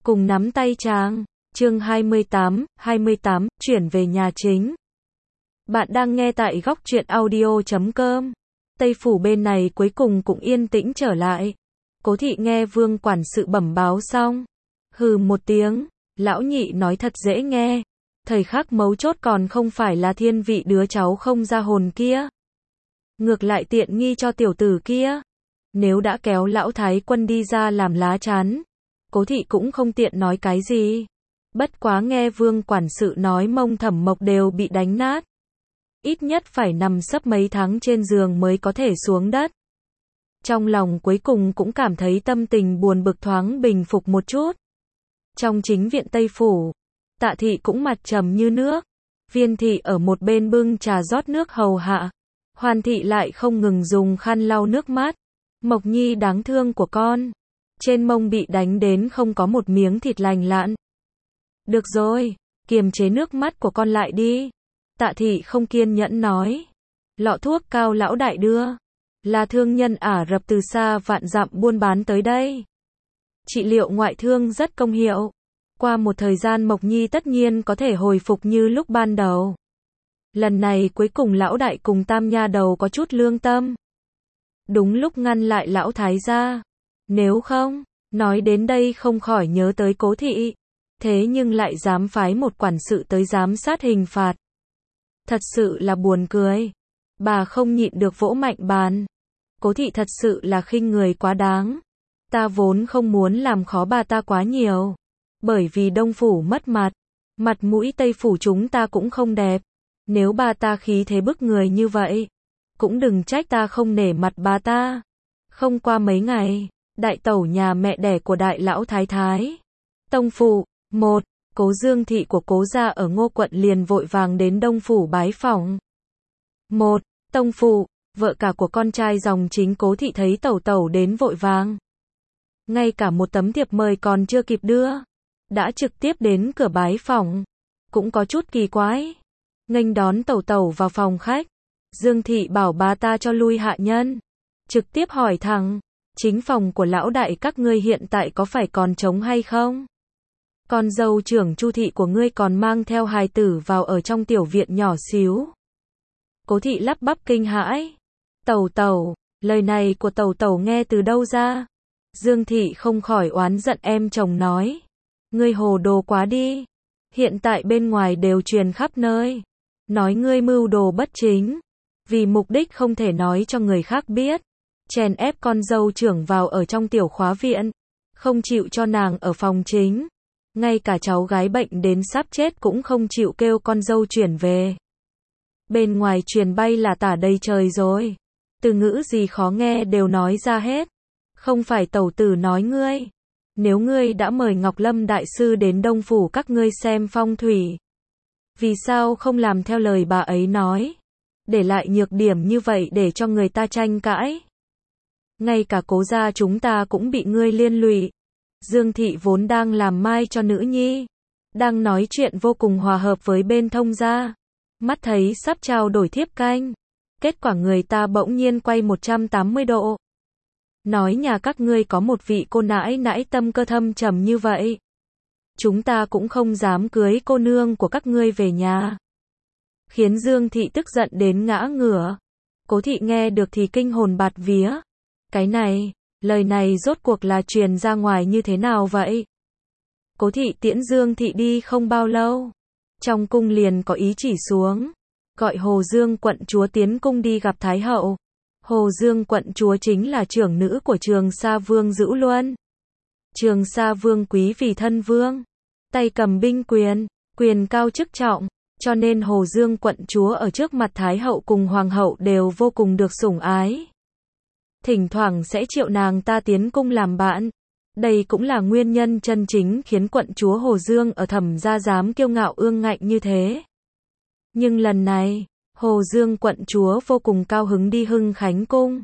cùng nắm tay chàng. Chương 28, chuyển về nhà chính. Bạn đang nghe tại góc truyện audio.com. Tây phủ bên này cuối cùng cũng yên tĩnh trở lại. Cố thị nghe Vương quản sự bẩm báo xong, hừ một tiếng, lão nhị nói thật dễ nghe. Thời khắc mấu chốt còn không phải là thiên vị đứa cháu không ra hồn kia. Ngược lại tiện nghi cho tiểu tử kia. Nếu đã kéo lão thái quân đi ra làm lá chắn, Cố thị cũng không tiện nói cái gì. Bất quá nghe Vương quản sự nói Mông Thẩm Mộc đều bị đánh nát. Ít nhất phải nằm sấp mấy tháng trên giường mới có thể xuống đất. Trong lòng cuối cùng cũng cảm thấy tâm tình buồn bực thoáng bình phục một chút. Trong chính viện Tây Phủ, Tạ thị cũng mặt trầm như nước. Viên thị ở một bên bưng trà rót nước hầu hạ. Hoàn thị lại không ngừng dùng khăn lau nước mắt. Mộc Nhi đáng thương của con. Trên mông bị đánh đến không có một miếng thịt lành lặn. Được rồi, kiềm chế nước mắt của con lại đi. Tạ thị không kiên nhẫn nói. Lọ thuốc Cao lão đại đưa. Là thương nhân Ả Rập từ xa vạn dặm buôn bán tới đây. Trị liệu ngoại thương rất công hiệu. Qua một thời gian Mộc Nhi tất nhiên có thể hồi phục như lúc ban đầu. Lần này cuối cùng lão đại cùng tam nha đầu có chút lương tâm. Đúng lúc ngăn lại lão thái gia. Nếu không, nói đến đây không khỏi nhớ tới Cố thị. Thế nhưng lại dám phái một quản sự tới giám sát hình phạt. Thật sự là buồn cười. Bà không nhịn được vỗ mạnh bàn. Cố thị thật sự là khinh người quá đáng. Ta vốn không muốn làm khó bà ta quá nhiều. Bởi vì Đông Phủ mất mặt. Mặt mũi Tây Phủ chúng ta cũng không đẹp. Nếu bà ta khí thế bức người như vậy, cũng đừng trách ta không nể mặt bà ta. Không qua mấy ngày, đại tẩu nhà mẹ đẻ của đại lão thái thái. Tông Phủ, Cố Dương thị của Cố gia ở Ngô quận liền vội vàng đến Đông Phủ bái phỏng. Tông Phủ, vợ cả của con trai dòng chính Cố thị thấy tẩu tẩu đến vội vàng. Ngay cả một tấm thiệp mời còn chưa kịp đưa, đã trực tiếp đến cửa bái phỏng. Cũng có chút kỳ quái. Nghênh đón tẩu tẩu vào phòng khách. Dương thị bảo bà ta cho lui hạ nhân. Trực tiếp hỏi thẳng, chính phòng của lão đại các ngươi hiện tại có phải còn trống hay không? Con dâu trưởng Chu thị của ngươi còn mang theo hài tử vào ở trong tiểu viện nhỏ xíu. Cố thị lắp bắp kinh hãi. Tẩu tẩu, lời này của tẩu tẩu nghe từ đâu ra? Dương thị không khỏi oán giận em chồng nói. Ngươi hồ đồ quá đi. Hiện tại bên ngoài đều truyền khắp nơi. Nói ngươi mưu đồ bất chính. Vì mục đích không thể nói cho người khác biết. Chèn ép con dâu trưởng vào ở trong tiểu khóa viện. Không chịu cho nàng ở phòng chính. Ngay cả cháu gái bệnh đến sắp chết cũng không chịu kêu con dâu chuyển về. Bên ngoài truyền bay là tả đầy trời rồi. Từ ngữ gì khó nghe đều nói ra hết. Không phải tẩu tử nói ngươi. Nếu ngươi đã mời Ngọc Lâm đại sư đến Đông Phủ các ngươi xem phong thủy, vì sao không làm theo lời bà ấy nói? Để lại nhược điểm như vậy để cho người ta tranh cãi. Ngay cả Cố gia chúng ta cũng bị ngươi liên lụy. Dương thị vốn đang làm mai cho nữ nhi. Đang nói chuyện vô cùng hòa hợp với bên Thông gia. Mắt thấy sắp trao đổi thiếp canh. Kết quả người ta bỗng nhiên quay 180 độ. Nói nhà các ngươi có một vị cô nãi nãi tâm cơ thâm trầm như vậy. Chúng ta cũng không dám cưới cô nương của các ngươi về nhà. Khiến Dương thị tức giận đến ngã ngửa. Cố thị nghe được thì kinh hồn bạt vía. Cái này, lời này rốt cuộc là truyền ra ngoài như thế nào vậy? Cố thị tiễn Dương thị đi không bao lâu. Trong cung liền có ý chỉ xuống. Gọi Hồ Dương quận chúa tiến cung đi gặp Thái hậu. Hồ Dương quận chúa chính là trưởng nữ của Trường Sa Vương Dữu Luân. Trường Sa Vương quý vì thân vương. Tay cầm binh quyền, quyền cao chức trọng. Cho nên Hồ Dương quận chúa ở trước mặt Thái hậu cùng Hoàng hậu đều vô cùng được sủng ái. Thỉnh thoảng sẽ triệu nàng ta tiến cung làm bạn. Đây cũng là nguyên nhân chân chính khiến quận chúa Hồ Dương ở Thẩm gia dám kiêu ngạo ương ngạnh như thế. Nhưng lần này, Hồ Dương quận chúa vô cùng cao hứng đi Hưng Khánh cung.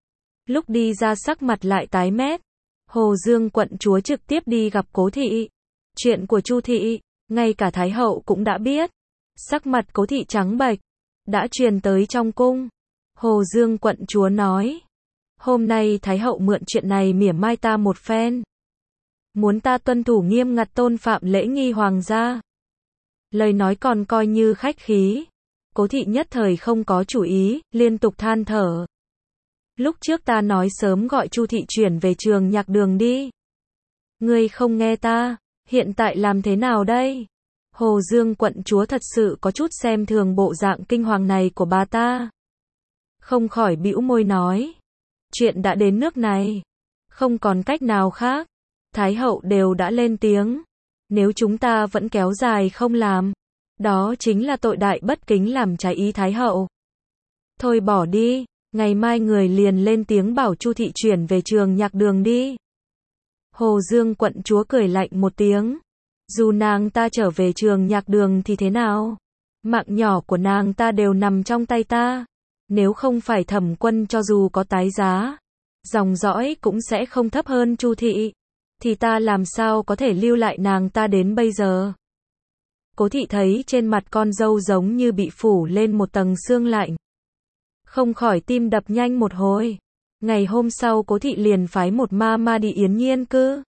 Lúc đi ra sắc mặt lại tái mét. Hồ Dương quận chúa trực tiếp đi gặp Cố thị. Chuyện của Chu thị, ngay cả Thái hậu cũng đã biết. Sắc mặt Cố thị trắng bệch, đã truyền tới trong cung. Hồ Dương quận chúa nói. Hôm nay Thái hậu mượn chuyện này mỉa mai ta một phen. muốn ta tuân thủ nghiêm ngặt tôn phạm lễ nghi hoàng gia. Lời nói còn coi như khách khí. Cố thị nhất thời không có chủ ý, liên tục than thở. Lúc trước ta nói sớm gọi Chu thị chuyển về trường nhạc đường đi. Ngươi không nghe ta, hiện tại làm thế nào đây? Hồ Dương quận chúa thật sự có chút xem thường bộ dạng kinh hoàng này của bà ta. Không khỏi bĩu môi nói. Chuyện đã đến nước này. Không còn cách nào khác. Thái hậu đều đã lên tiếng. Nếu chúng ta vẫn kéo dài không làm, đó chính là tội đại bất kính làm trái ý Thái hậu. Thôi bỏ đi, ngày mai người liền lên tiếng bảo Chu thị chuyển về trường nhạc đường đi. Hồ Dương quận chúa cười lạnh một tiếng. Dù nàng ta trở về trường nhạc đường thì thế nào? Mạng nhỏ của nàng ta đều nằm trong tay ta. Nếu không phải Thẩm Quân cho dù có tái giá, dòng dõi cũng sẽ không thấp hơn Chu thị, thì ta làm sao có thể lưu lại nàng ta đến bây giờ? Cố thị thấy trên mặt con dâu giống như bị phủ lên một tầng sương lạnh. Không khỏi tim đập nhanh một hồi. Ngày hôm sau Cố thị liền phái một ma đi Yến Nhiên cư.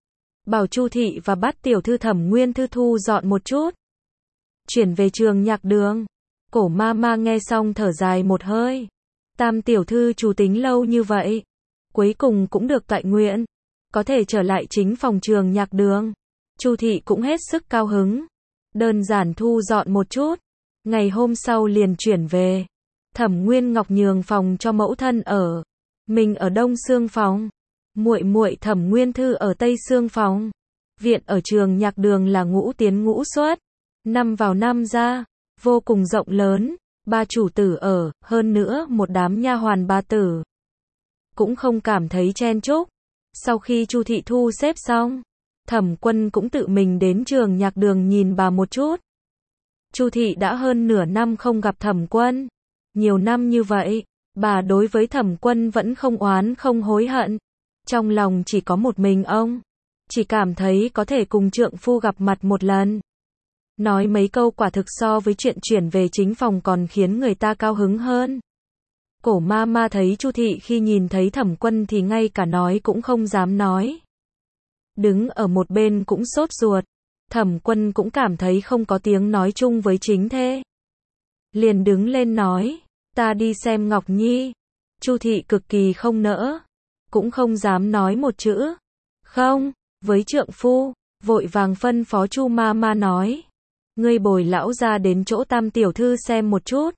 Bảo Chu thị và bắt tiểu thư Thẩm Nguyên Thư thu dọn một chút. Chuyển về trường nhạc đường. Cổ ma nghe xong thở dài một hơi. Tam tiểu thư chủ tính lâu như vậy. Cuối cùng cũng được cại nguyện. Có thể trở lại chính phòng trường nhạc đường. Chu thị cũng hết sức cao hứng. Đơn giản thu dọn một chút. Ngày hôm sau liền chuyển về. Thẩm Nguyên Ngọc nhường phòng cho mẫu thân ở. Mình ở Đông Xương phòng. Muội muội Thẩm Nguyên Thư ở Tây Xương phòng. Viện ở trường nhạc đường là ngũ tiến ngũ xuất. Năm vào năm ra. Vô cùng rộng lớn. Ba chủ tử ở, hơn nữa một đám nha hoàn ba tử. Cũng không cảm thấy chen chúc. Sau khi Chu thị thu xếp xong, Thẩm Quân cũng tự mình đến trường nhạc đường nhìn bà một chút. Chu thị đã hơn nửa năm không gặp Thẩm Quân. Nhiều năm như vậy, bà đối với Thẩm Quân vẫn không oán không hối hận. Trong lòng chỉ có một mình ông. Chỉ cảm thấy có thể cùng trượng phu gặp mặt một lần. Nói mấy câu quả thực so với chuyện chuyển về chính phòng còn khiến người ta cao hứng hơn. Cổ ma thấy Chu thị khi nhìn thấy Thẩm Quân thì ngay cả nói cũng không dám nói. Đứng ở một bên cũng sốt ruột. Thẩm Quân cũng cảm thấy không có tiếng nói chung với chính thê. Liền đứng lên nói, ta đi xem Ngọc Nhi. Chu thị cực kỳ không nỡ. Cũng không dám nói một chữ. Không, với trượng phu, vội vàng phân phó Chu ma nói. Ngươi bồi lão ra đến chỗ Tam tiểu thư xem một chút.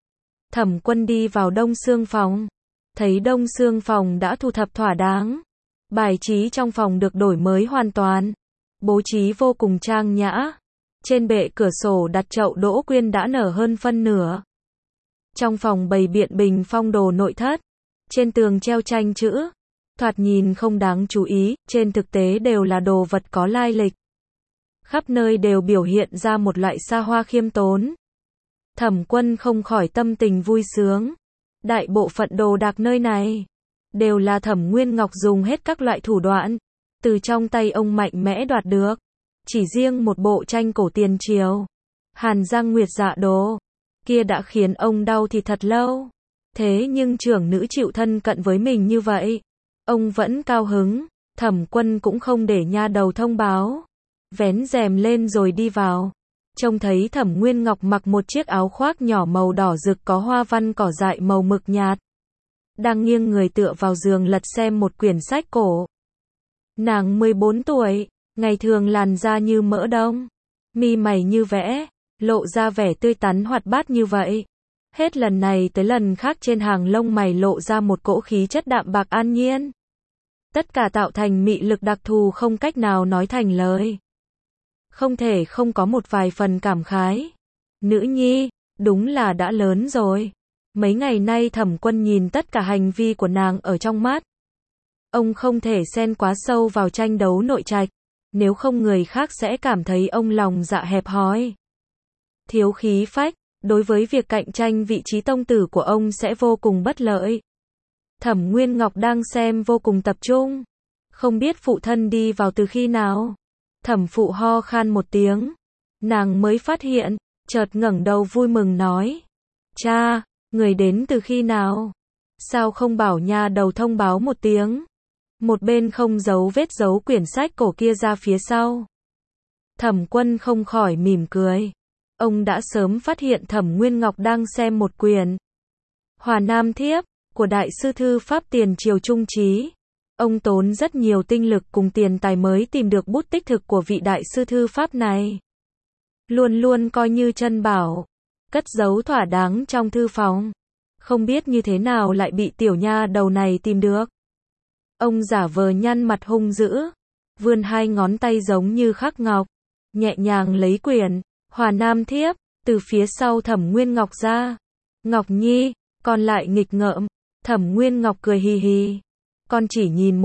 Thẩm Quân đi vào Đông Xương phòng. Thấy Đông Xương phòng đã thu thập thỏa đáng. Bài trí trong phòng được đổi mới hoàn toàn. Bố trí vô cùng trang nhã. Trên bệ cửa sổ đặt chậu đỗ quyên đã nở hơn phân nửa. Trong phòng bày biện bình phong đồ nội thất. Trên tường treo tranh chữ. Thoạt nhìn không đáng chú ý, trên thực tế đều là đồ vật có lai lịch. Khắp nơi đều biểu hiện ra một loại xa hoa khiêm tốn. Thẩm Quân không khỏi tâm tình vui sướng. Đại bộ phận đồ đạc nơi này đều là Thẩm Nguyên Ngọc dùng hết các loại thủ đoạn từ trong tay ông mạnh mẽ đoạt được. Chỉ riêng một bộ tranh cổ tiền triều, Hàn Giang Nguyệt Dạ đồ, kia đã khiến ông đau thì thật lâu. Thế nhưng trưởng nữ chịu thân cận với mình như vậy, ông vẫn cao hứng. Thẩm Quân cũng không để nha đầu thông báo, vén rèm lên rồi đi vào. Trông thấy Thẩm Nguyên Ngọc mặc một chiếc áo khoác nhỏ màu đỏ rực có hoa văn cỏ dại màu mực nhạt. Đang nghiêng người tựa vào giường lật xem một quyển sách cổ. Nàng 14 tuổi, ngày thường làn da như mỡ đông, mi mày như vẽ, lộ ra vẻ tươi tắn hoạt bát như vậy. Hết lần này tới lần khác trên hàng lông mày lộ ra một cỗ khí chất đạm bạc an nhiên. Tất cả tạo thành mị lực đặc thù không cách nào nói thành lời. Không thể không có một vài phần cảm khái. Nữ nhi, đúng là đã lớn rồi. Mấy ngày nay Thẩm Quân nhìn tất cả hành vi của nàng ở trong mắt. Ông không thể xen quá sâu vào tranh đấu nội trạch. Nếu không người khác sẽ cảm thấy ông lòng dạ hẹp hòi, thiếu khí phách. Đối với việc cạnh tranh vị trí tông tử của ông sẽ vô cùng bất lợi. Thẩm Nguyên Ngọc đang xem vô cùng tập trung. Không biết phụ thân đi vào từ khi nào. Thẩm phụ ho khan một tiếng. Nàng mới phát hiện, chợt ngẩng đầu vui mừng nói. Cha, người đến từ khi nào? Sao không bảo nha đầu thông báo một tiếng? một bên không giấu vết giấu quyển sách cổ kia ra phía sau. Thẩm Quân không khỏi mỉm cười. Ông đã sớm phát hiện Thẩm Nguyên Ngọc đang xem một quyển Hòa Nam Thiếp của Đại sư thư pháp tiền triều Trung Trí. Ông tốn rất nhiều tinh lực cùng tiền tài mới tìm được bút tích thực của vị đại sư thư pháp này. Luôn luôn coi như chân bảo, cất giấu thỏa đáng trong thư phòng. Không biết như thế nào lại bị tiểu nha đầu này tìm được. Ông giả vờ nhăn mặt hung dữ, vươn hai ngón tay giống như khắc ngọc, nhẹ nhàng lấy quyển Hòa Nam Thiếp từ phía sau Thẩm Nguyên Ngọc ra. Ngọc Nhi, con lại nghịch ngợm. Thẩm Nguyên Ngọc cười hì hì. Con chỉ nhìn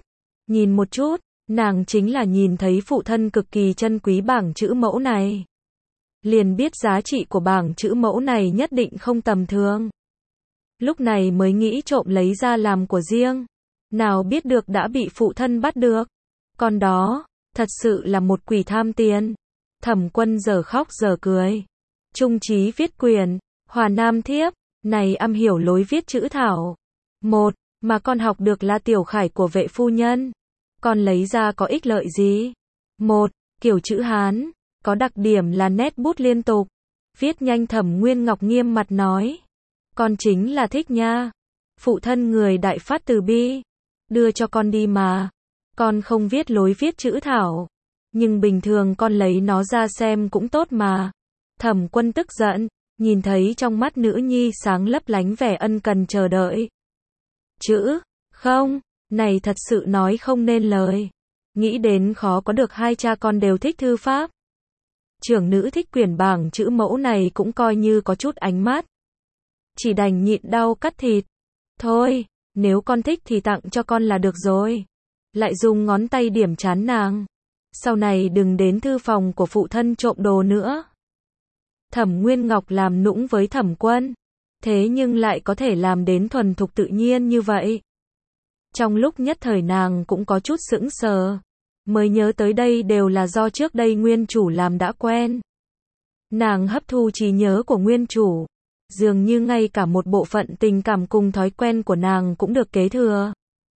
một chút, nàng chính là nhìn thấy phụ thân cực kỳ trân quý bảng chữ mẫu này. Liền biết giá trị của bảng chữ mẫu này nhất định không tầm thường. Lúc này mới nghĩ trộm lấy ra làm của riêng. Nào biết được đã bị phụ thân bắt được. Con đó, thật sự là một quỷ tham tiền. Thẩm Quân giờ khóc giờ cười. Trung Trí viết quyển Hòa Nam Thiếp này am hiểu lối viết chữ thảo. Một, mà con học được là tiểu khải của vệ phu nhân. Con lấy ra có ích lợi gì? Một, kiểu chữ Hán, có đặc điểm là nét bút liên tục. Viết nhanh. Thẩm Nguyên Ngọc nghiêm mặt nói. Con chính là thích nha. Phụ thân người đại phát từ bi. Đưa cho con đi mà. Con không viết lối viết chữ thảo. Nhưng bình thường con lấy nó ra xem cũng tốt mà. Thẩm Quân tức giận, nhìn thấy trong mắt nữ nhi sáng lấp lánh vẻ ân cần chờ đợi. Chữ, không, này thật sự nói không nên lời. Nghĩ đến khó có được hai cha con đều thích thư pháp. Trưởng nữ thích quyển bảng chữ mẫu này cũng coi như có chút ánh mắt. Chỉ đành nhịn đau cắt thịt. Thôi, nếu con thích thì tặng cho con là được rồi. Lại dùng ngón tay điểm trán nàng. Sau này đừng đến thư phòng của phụ thân trộm đồ nữa. Thẩm Nguyên Ngọc làm nũng với Thẩm Quân. Thế nhưng lại có thể làm đến thuần thục tự nhiên như vậy. Trong lúc nhất thời nàng cũng có chút sững sờ. Mới nhớ tới đây đều là do trước đây nguyên chủ làm đã quen. Nàng hấp thu trí nhớ của nguyên chủ. Dường như ngay cả một bộ phận tình cảm cùng thói quen của nàng cũng được kế thừa.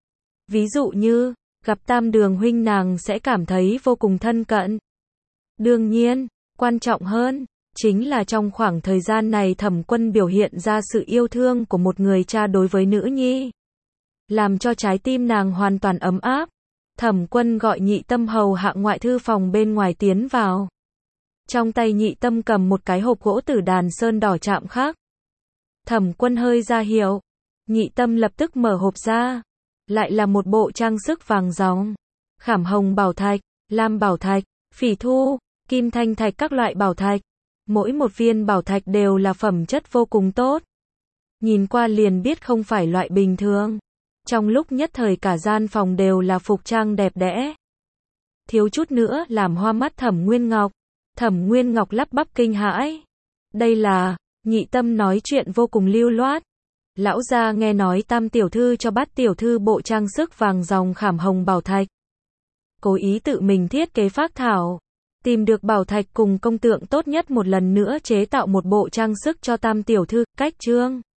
Ví dụ như, gặp Tam Đường huynh nàng sẽ cảm thấy vô cùng thân cận. Đương nhiên, quan trọng hơn, chính là trong khoảng thời gian này Thẩm Quân biểu hiện ra sự yêu thương của một người cha đối với nữ nhi. Làm cho trái tim nàng hoàn toàn ấm áp. Thẩm Quân gọi Nhị Tâm hầu hạ ngoại thư phòng bên ngoài tiến vào. Trong tay Nhị Tâm cầm một cái hộp gỗ tử đàn sơn đỏ chạm khắc. Thẩm Quân hơi ra hiệu. Nhị Tâm lập tức mở hộp ra. Lại là một bộ trang sức vàng ròng, khảm hồng bảo thạch, lam bảo thạch, phỉ thu, kim thanh thạch các loại bảo thạch. Mỗi một viên bảo thạch đều là phẩm chất vô cùng tốt. Nhìn qua liền biết không phải loại bình thường. Trong lúc nhất thời cả gian phòng đều là phục trang đẹp đẽ. Thiếu chút nữa làm hoa mắt Thẩm Nguyên Ngọc. Thẩm Nguyên Ngọc lắp bắp kinh hãi. Đây là, Nhị Tâm nói chuyện vô cùng lưu loát. Lão gia nghe nói Tam tiểu thư cho Bát tiểu thư bộ trang sức vàng ròng khảm hồng bảo thạch. Cố ý tự mình thiết kế phác thảo. Tìm được bảo thạch cùng công tượng tốt nhất một lần nữa chế tạo một bộ trang sức cho Tam tiểu thư, cách trương.